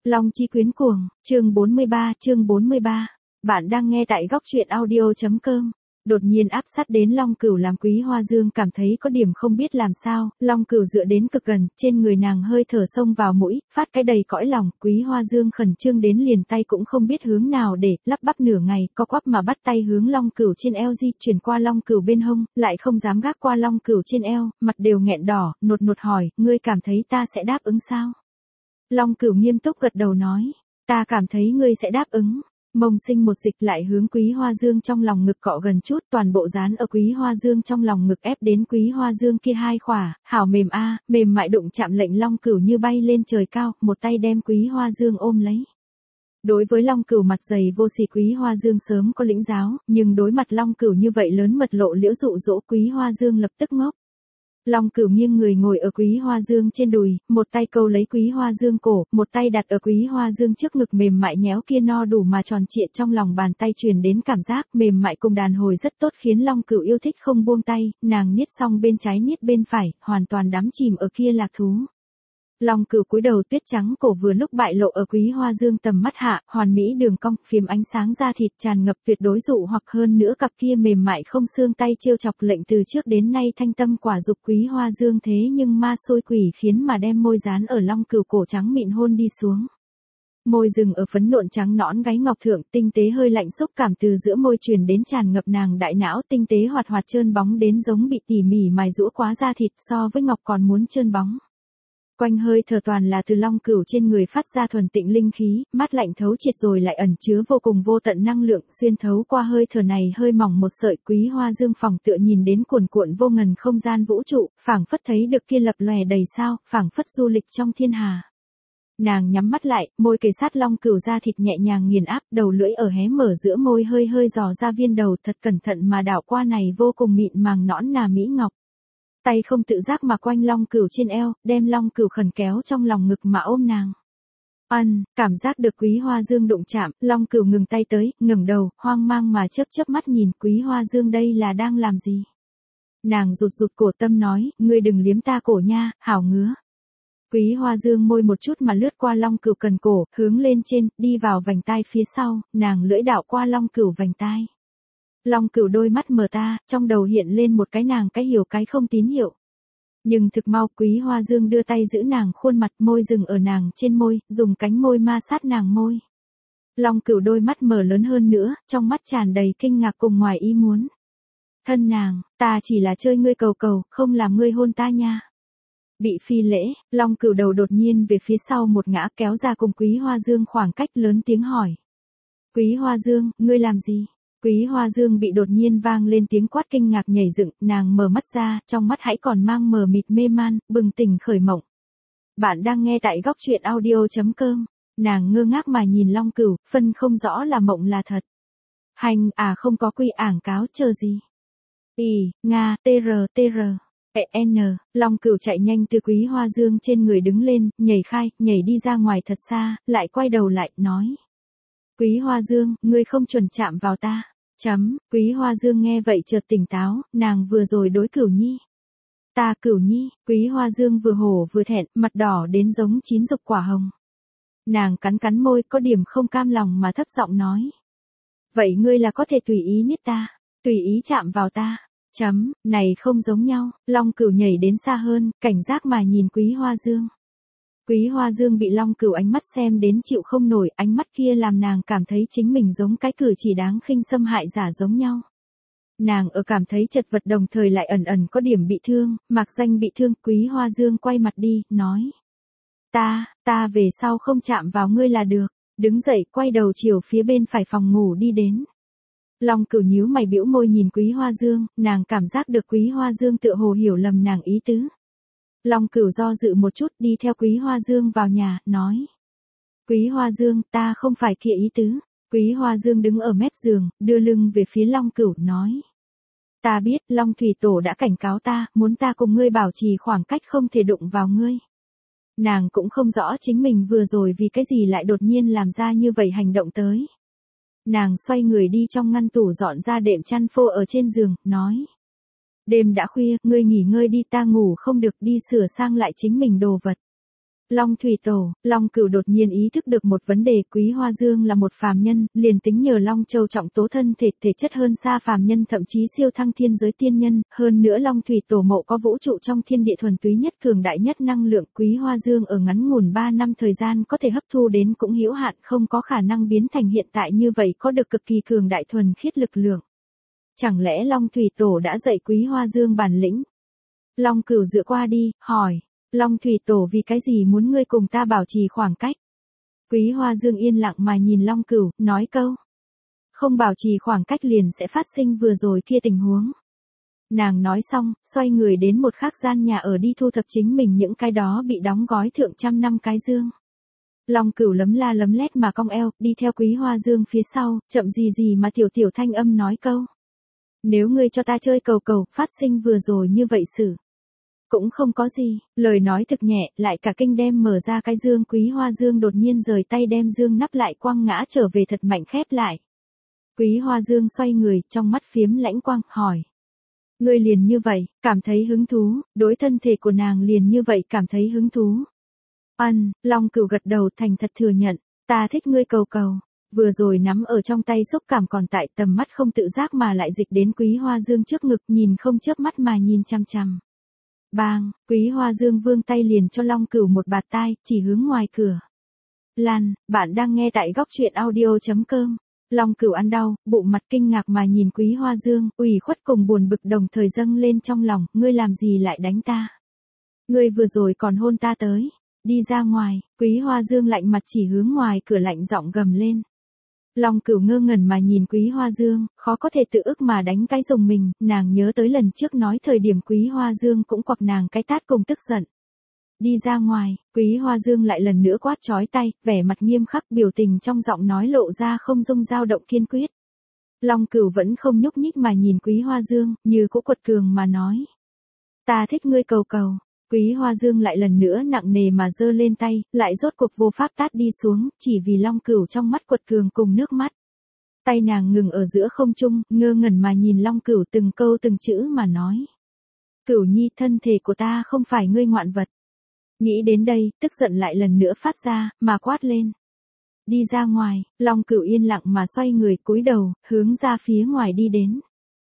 Long Chi Quyến Cuồng, chương 43. Bạn đang nghe tại góc truyện audio.com. Đột nhiên áp sát đến Long Cửu làm Quý Hoa Dương cảm thấy có điểm không biết làm sao, Long Cửu dựa đến cực gần, trên người nàng hơi thở xông vào mũi, phát cái đầy cõi lòng, Quý Hoa Dương khẩn trương đến liền tay cũng không biết hướng nào để, lắp bắp nửa ngày, co quắp mà bắt tay hướng Long Cửu trên eo di chuyển qua Long Cửu bên hông, lại không dám gác qua Long Cửu trên eo, mặt đều nghẹn đỏ, nột nột hỏi, ngươi cảm thấy ta sẽ đáp ứng sao? Long Cửu nghiêm túc gật đầu nói, ta cảm thấy ngươi sẽ đáp ứng. Mông Sinh một dịch lại hướng Quý Hoa Dương trong lòng ngực cọ gần chút, toàn bộ dán ở Quý Hoa Dương trong lòng ngực ép đến Quý Hoa Dương kia hai khỏa, hảo mềm a, mềm mại đụng chạm lệnh Long Cửu như bay lên trời cao, một tay đem Quý Hoa Dương ôm lấy. Đối với Long Cửu mặt dày vô sỉ Quý Hoa Dương sớm có lĩnh giáo, nhưng đối mặt Long Cửu như vậy lớn mật lộ liễu dụ dỗ Quý Hoa Dương lập tức ngốc. Long Cửu nghiêng người ngồi ở Quý Hoa Dương trên đùi, một tay câu lấy Quý Hoa Dương cổ, một tay đặt ở Quý Hoa Dương trước ngực mềm mại nhéo kia no đủ mà tròn trịa trong lòng bàn tay truyền đến cảm giác mềm mại cùng đàn hồi rất tốt khiến Long Cửu yêu thích không buông tay, nàng niết xong bên trái niết bên phải, hoàn toàn đắm chìm ở kia lạc thú. Long Cửu cúi đầu tuyết trắng cổ vừa lúc bại lộ ở Quý Hoa Dương tầm mắt hạ, hoàn mỹ đường cong, phím ánh sáng da thịt tràn ngập tuyệt đối dụ hoặc hơn nữa cặp kia mềm mại không xương tay trêu chọc lệnh từ trước đến nay thanh tâm quả dục Quý Hoa Dương thế nhưng ma xôi quỷ khiến mà đem môi dán ở Long Cửu cổ trắng mịn hôn đi xuống. Môi dừng ở phấn nộn trắng nõn gáy ngọc thượng, tinh tế hơi lạnh xúc cảm từ giữa môi truyền đến tràn ngập nàng đại não, tinh tế hoạt hoạt trơn bóng đến giống bị tỉ mỉ mài giũa quá da thịt, so với ngọc còn muốn trơn bóng. Quanh hơi thở toàn là từ Long Cửu trên người phát ra thuần tịnh linh khí, mát lạnh thấu triệt rồi lại ẩn chứa vô cùng vô tận năng lượng, xuyên thấu qua hơi thở này hơi mỏng một sợi Quý Hoa Dương phòng tựa nhìn đến cuồn cuộn vô ngần không gian vũ trụ, phảng phất thấy được kia lập lòe đầy sao, phảng phất du lịch trong thiên hà. Nàng nhắm mắt lại, môi kề sát Long Cửu da thịt nhẹ nhàng nghiền áp, đầu lưỡi ở hé mở giữa môi hơi hơi dò ra viên đầu, thật cẩn thận mà đảo qua này vô cùng mịn màng nõn nà mỹ ngọc. Tay không tự giác mà quanh Long Cửu trên eo, đem Long Cửu khẩn kéo trong lòng ngực mà ôm nàng. Cảm giác được Quý Hoa Dương đụng chạm, Long Cửu ngừng tay tới, ngẩng đầu, hoang mang mà chớp mắt nhìn Quý Hoa Dương đây là đang làm gì. Nàng rụt cổ tâm nói, ngươi đừng liếm ta cổ nha, hảo ngứa. Quý Hoa Dương môi một chút mà lướt qua Long Cửu cần cổ, hướng lên trên, đi vào vành tai phía sau, nàng lưỡi đảo qua Long Cửu vành tai. Long Cửu đôi mắt mở ta, trong đầu hiện lên một cái nàng cái hiểu cái không tín hiệu. Nhưng thực mau Quý Hoa Dương đưa tay giữ nàng khuôn mặt, môi dừng ở nàng trên môi, dùng cánh môi ma sát nàng môi. Long Cửu đôi mắt mở lớn hơn nữa, trong mắt tràn đầy kinh ngạc cùng ngoài ý muốn. Thân nàng, ta chỉ là chơi ngươi cầu, không làm ngươi hôn ta nha. Bị phi lễ, Long Cửu đầu đột nhiên về phía sau một ngã kéo ra cùng Quý Hoa Dương khoảng cách lớn tiếng hỏi. Quý Hoa Dương, ngươi làm gì? Quý Hoa Dương bị đột nhiên vang lên tiếng quát kinh ngạc nhảy dựng, nàng mở mắt ra, trong mắt hãy còn mang mờ mịt mê man, bừng tỉnh khởi mộng. Bạn đang nghe tại góc truyện audio.com, nàng ngơ ngác mà nhìn Long Cửu, phân không rõ là mộng là thật. Hành, không có quy ảng cáo chờ gì. Nga, tr. Long Cửu chạy nhanh từ Quý Hoa Dương trên người đứng lên, nhảy đi ra ngoài thật xa, lại quay đầu lại, nói. Quý Hoa Dương, ngươi không chuẩn chạm vào ta. Quý Hoa Dương nghe vậy chợt tỉnh táo, nàng vừa rồi đối Cửu Nhi. Ta Cửu Nhi, Quý Hoa Dương vừa hổ vừa thẹn, mặt đỏ đến giống chín dục quả hồng. Nàng cắn môi có điểm không cam lòng mà thấp giọng nói. Vậy ngươi là có thể tùy ý niết ta, tùy ý chạm vào ta. Này không giống nhau, Long Cửu nhảy đến xa hơn, cảnh giác mà nhìn Quý Hoa Dương. Quý Hoa Dương bị Long Cửu ánh mắt xem đến chịu không nổi, ánh mắt kia làm nàng cảm thấy chính mình giống cái cử chỉ đáng khinh xâm hại giả giống nhau. Nàng ở cảm thấy chật vật đồng thời lại ẩn có điểm bị thương, mạc danh bị thương, Quý Hoa Dương quay mặt đi, nói. Ta về sau không chạm vào ngươi là được, đứng dậy quay đầu chiều phía bên phải phòng ngủ đi đến. Long Cửu nhíu mày bĩu môi nhìn Quý Hoa Dương, nàng cảm giác được Quý Hoa Dương tựa hồ hiểu lầm nàng ý tứ. Long Cửu do dự một chút đi theo Quý Hoa Dương vào nhà, nói. Quý Hoa Dương, ta không phải kia ý tứ. Quý Hoa Dương đứng ở mép giường, đưa lưng về phía Long Cửu, nói. Ta biết, Long Thủy Tổ đã cảnh cáo ta, muốn ta cùng ngươi bảo trì khoảng cách không thể đụng vào ngươi. Nàng cũng không rõ chính mình vừa rồi vì cái gì lại đột nhiên làm ra như vậy hành động tới. Nàng xoay người đi trong ngăn tủ dọn ra đệm chăn phô ở trên giường, nói. Đêm đã khuya, ngươi nghỉ ngơi đi, ta ngủ không được, đi sửa sang lại chính mình đồ vật. Long thủy tổ, Long Cửu đột nhiên ý thức được một vấn đề, Quý Hoa Dương là một phàm nhân, liền tính nhờ Long Châu trọng tố thân thể, thể chất hơn xa phàm nhân, thậm chí siêu thăng thiên giới tiên nhân, hơn nữa Long thủy tổ mộ có vũ trụ trong thiên địa thuần túy nhất cường đại nhất năng lượng, Quý Hoa Dương ở ngắn ngủn 3 năm thời gian có thể hấp thu đến cũng hữu hạn, không có khả năng biến thành hiện tại như vậy có được cực kỳ cường đại thuần khiết lực lượng. Chẳng lẽ Long thủy tổ đã dạy Quý Hoa Dương bản lĩnh? Long Cửu dựa qua đi, hỏi. Long thủy tổ vì cái gì muốn ngươi cùng ta bảo trì khoảng cách? Quý Hoa Dương yên lặng mà nhìn Long Cửu, nói câu. Không bảo trì khoảng cách liền sẽ phát sinh vừa rồi kia tình huống. Nàng nói xong, xoay người đến một khác gian nhà ở đi thu thập chính mình những cái đó bị đóng gói thượng trăm năm cái dương. Long Cửu lấm la lấm lét mà cong eo, đi theo Quý Hoa Dương phía sau, chậm gì gì mà tiểu tiểu thanh âm nói câu. Nếu ngươi cho ta chơi cầu cầu, phát sinh vừa rồi như vậy xử. Cũng không có gì, lời nói thực nhẹ, lại cả kinh đem mở ra cái dương. Quý Hoa Dương đột nhiên rời tay đem dương nắp lại, quăng ngã trở về thật mạnh khép lại. Quý Hoa Dương xoay người, trong mắt phiếm lãnh quang, hỏi. Ngươi liền như vậy, cảm thấy hứng thú, đối thân thể của nàng liền như vậy cảm thấy hứng thú. Long Cửu gật đầu thành thật thừa nhận, ta thích ngươi cầu cầu. Vừa rồi nắm ở trong tay xúc cảm còn tại, tầm mắt không tự giác mà lại dịch đến Quý Hoa Dương trước ngực, nhìn không chớp mắt mà nhìn chăm chăm. Bang, Quý Hoa Dương vươn tay liền cho Long Cửu một bạt tai, chỉ hướng ngoài cửa. Lan, bạn đang nghe tại góc truyện audio.com. Long Cửu ăn đau, bụng mặt kinh ngạc mà nhìn Quý Hoa Dương, ủy khuất cùng buồn bực đồng thời dâng lên trong lòng, ngươi làm gì lại đánh ta? Ngươi vừa rồi còn hôn ta tới, đi ra ngoài. Quý Hoa Dương lạnh mặt chỉ hướng ngoài cửa lạnh giọng gầm lên. Long Cửu ngơ ngẩn mà nhìn Quý Hoa Dương, khó có thể tự ức mà đánh cái rùng mình, nàng nhớ tới lần trước nói thời điểm Quý Hoa Dương cũng quặc nàng cái tát cùng tức giận. Đi ra ngoài, Quý Hoa Dương lại lần nữa quát chói tay, vẻ mặt nghiêm khắc, biểu tình trong giọng nói lộ ra không dung dao động kiên quyết. Long Cửu vẫn không nhúc nhích mà nhìn Quý Hoa Dương, như cũ quật cường mà nói. Ta thích ngươi cầu cầu. Quý Hoa Dương lại lần nữa nặng nề mà giơ lên tay, lại rốt cuộc vô pháp tát đi xuống, chỉ vì Long Cửu trong mắt quật cường cùng nước mắt. Tay nàng ngừng ở giữa không trung, ngơ ngẩn mà nhìn Long Cửu từng câu từng chữ mà nói. Cửu nhi, thân thể của ta không phải ngươi ngoạn vật. Nghĩ đến đây, tức giận lại lần nữa phát ra, mà quát lên. Đi ra ngoài, Long Cửu yên lặng mà xoay người cúi đầu, hướng ra phía ngoài đi đến.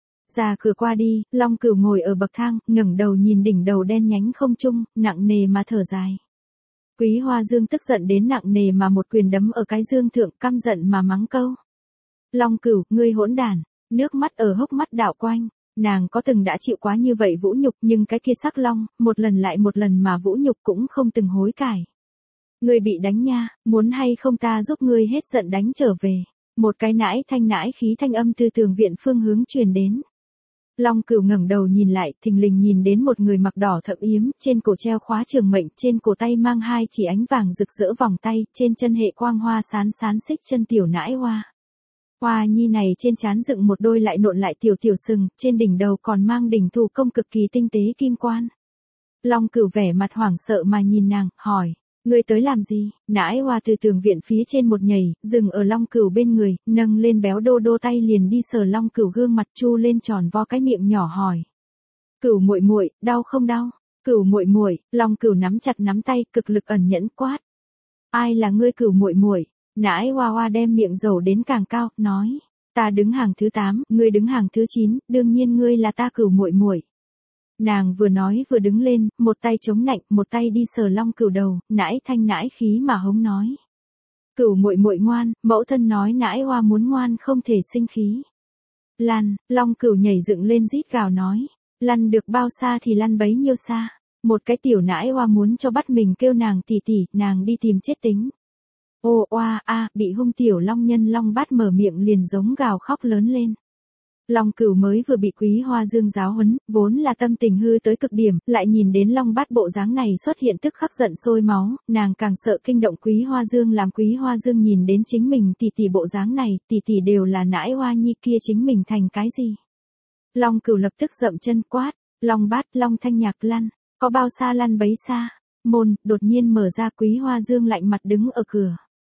Ra cửa qua đi, Long Cửu ngồi ở bậc thang, ngẩng đầu nhìn đỉnh đầu đen nhánh không trung, nặng nề mà thở dài. Quý Hoa Dương tức giận đến nặng nề mà một quyền đấm ở cái dương thượng, căm giận mà mắng câu. Long Cửu, ngươi hỗn đản, nước mắt ở hốc mắt đảo quanh. Nàng có từng đã chịu quá như vậy vũ nhục, nhưng cái kia sắc long, một lần lại một lần mà vũ nhục cũng không từng hối cải. Ngươi bị đánh nha, muốn hay không ta giúp ngươi hết giận đánh trở về. Một cái nãi khí thanh âm từ tường viện phương hướng truyền đến. Long Cửu ngẩng đầu nhìn lại, thình lình nhìn đến một người mặc đỏ thẫm yếm, trên cổ treo khóa trường mệnh, trên cổ tay mang hai chỉ ánh vàng rực rỡ vòng tay, trên chân hệ quang hoa sán sán xích chân tiểu nãi hoa. Hoa nhi này trên trán dựng một đôi lại nộn lại tiểu tiểu sừng, trên đỉnh đầu còn mang đỉnh thủ công cực kỳ tinh tế kim quan. Long Cửu vẻ mặt hoảng sợ mà nhìn nàng, hỏi. Ngươi tới làm gì? Nãi hoa từ tường viện phía trên một nhảy, dừng ở Long Cửu bên người, nâng lên béo đô đô tay liền đi sờ Long Cửu gương mặt, chu lên tròn vo cái miệng nhỏ hỏi. Cửu muội muội, đau không đau? Cửu muội muội, Long Cửu nắm chặt nắm tay, cực lực ẩn nhẫn quát. Ai là ngươi Cửu muội muội? Nãi hoa hoa đem miệng dầu đến càng cao, nói. Ta đứng hàng thứ 8, ngươi đứng hàng thứ 9, đương nhiên ngươi là ta Cửu muội muội. Nàng vừa nói vừa đứng lên, một tay chống nạnh, một tay đi sờ Long Cửu đầu, nãi thanh nãi khí mà hống nói. Cửu muội muội ngoan, mẫu thân nói nãi hoa muốn ngoan không thể sinh khí. Lăn, Long Cửu nhảy dựng lên rít gào nói. Lăn được bao xa thì lăn bấy nhiêu xa. Một cái tiểu nãi hoa muốn cho bắt mình kêu nàng tỉ tỉ, nàng đi tìm chết tính. Ô oa a, bị hung tiểu long nhân Long Bát mở miệng liền giống gào khóc lớn lên. Long Cửu mới vừa bị Quý Hoa Dương giáo huấn, vốn là tâm tình hư tới cực điểm, lại nhìn đến Long Bát bộ dáng này xuất hiện tức khắc giận sôi máu, nàng càng sợ kinh động Quý Hoa Dương, làm Quý Hoa Dương nhìn đến chính mình tỷ tỷ bộ dáng này, tỷ tỷ đều là nãi hoa nhi kia chính mình thành cái gì. Long Cửu lập tức dậm chân quát, Long Bát, Long Thanh Nhạc lăn, có bao xa lăn bấy xa. Môn, đột nhiên mở ra, Quý Hoa Dương lạnh mặt đứng ở cửa.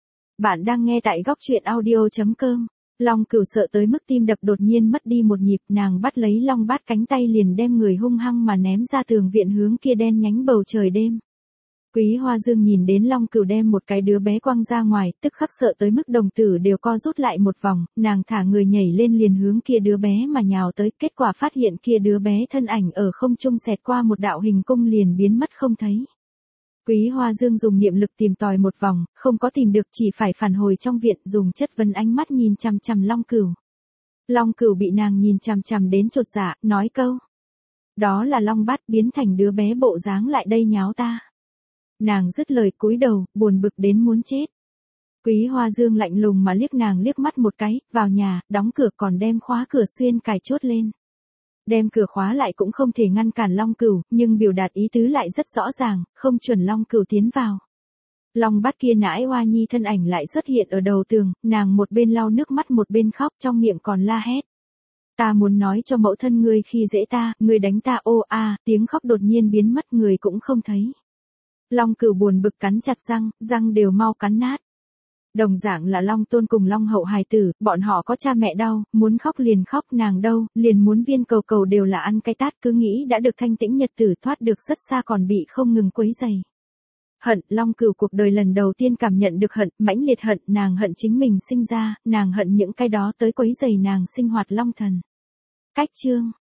Bạn đang nghe tại góc truyện audio.com. Long Cửu sợ tới mức tim đập đột nhiên mất đi một nhịp, nàng bắt lấy Long Bát cánh tay liền đem người hung hăng mà ném ra tường viện hướng kia đen nhánh bầu trời đêm. Quý Hoa Dương nhìn đến Long Cửu đem một cái đứa bé quăng ra ngoài, tức khắc sợ tới mức đồng tử đều co rút lại một vòng, nàng thả người nhảy lên liền hướng kia đứa bé mà nhào tới, kết quả phát hiện kia đứa bé thân ảnh ở không trung xẹt qua một đạo hình cung liền biến mất không thấy. Quý Hoa Dương dùng niệm lực tìm tòi một vòng, không có tìm được, chỉ phải phản hồi trong viện, dùng chất vấn ánh mắt nhìn chằm chằm Long Cửu. Long Cửu bị nàng nhìn chằm chằm đến chột dạ, nói câu: "Đó là Long Bát biến thành đứa bé bộ dáng lại đây nháo ta." Nàng dứt lời cúi đầu, buồn bực đến muốn chết. Quý Hoa Dương lạnh lùng mà liếc nàng liếc mắt một cái, vào nhà, đóng cửa còn đem khóa cửa xuyên cài chốt lên. Đem cửa khóa lại cũng không thể ngăn cản Long Cửu, nhưng biểu đạt ý tứ lại rất rõ ràng, không chuẩn Long Cửu tiến vào. Long Bát kia nãi oa nhi thân ảnh lại xuất hiện ở đầu tường, nàng một bên lau nước mắt một bên khóc, trong miệng còn la hét: "Ta muốn nói cho mẫu thân ngươi khi dễ ta, ngươi đánh ta ô a." Tiếng khóc đột nhiên biến mất, người cũng không thấy. Long Cửu buồn bực cắn chặt răng, răng đều mau cắn nát. Đồng dạng là Long Tôn cùng Long Hậu hài tử, bọn họ có cha mẹ đau, muốn khóc liền khóc, nàng đâu, liền muốn viên cầu cầu đều là ăn cái tát, cứ nghĩ đã được thanh tĩnh nhật tử thoát được rất xa còn bị không ngừng quấy rầy. Hận, Long Cửu cuộc đời lần đầu tiên cảm nhận được hận, mãnh liệt hận, nàng hận chính mình sinh ra, nàng hận những cái đó tới quấy rầy nàng sinh hoạt long thần. Cách chương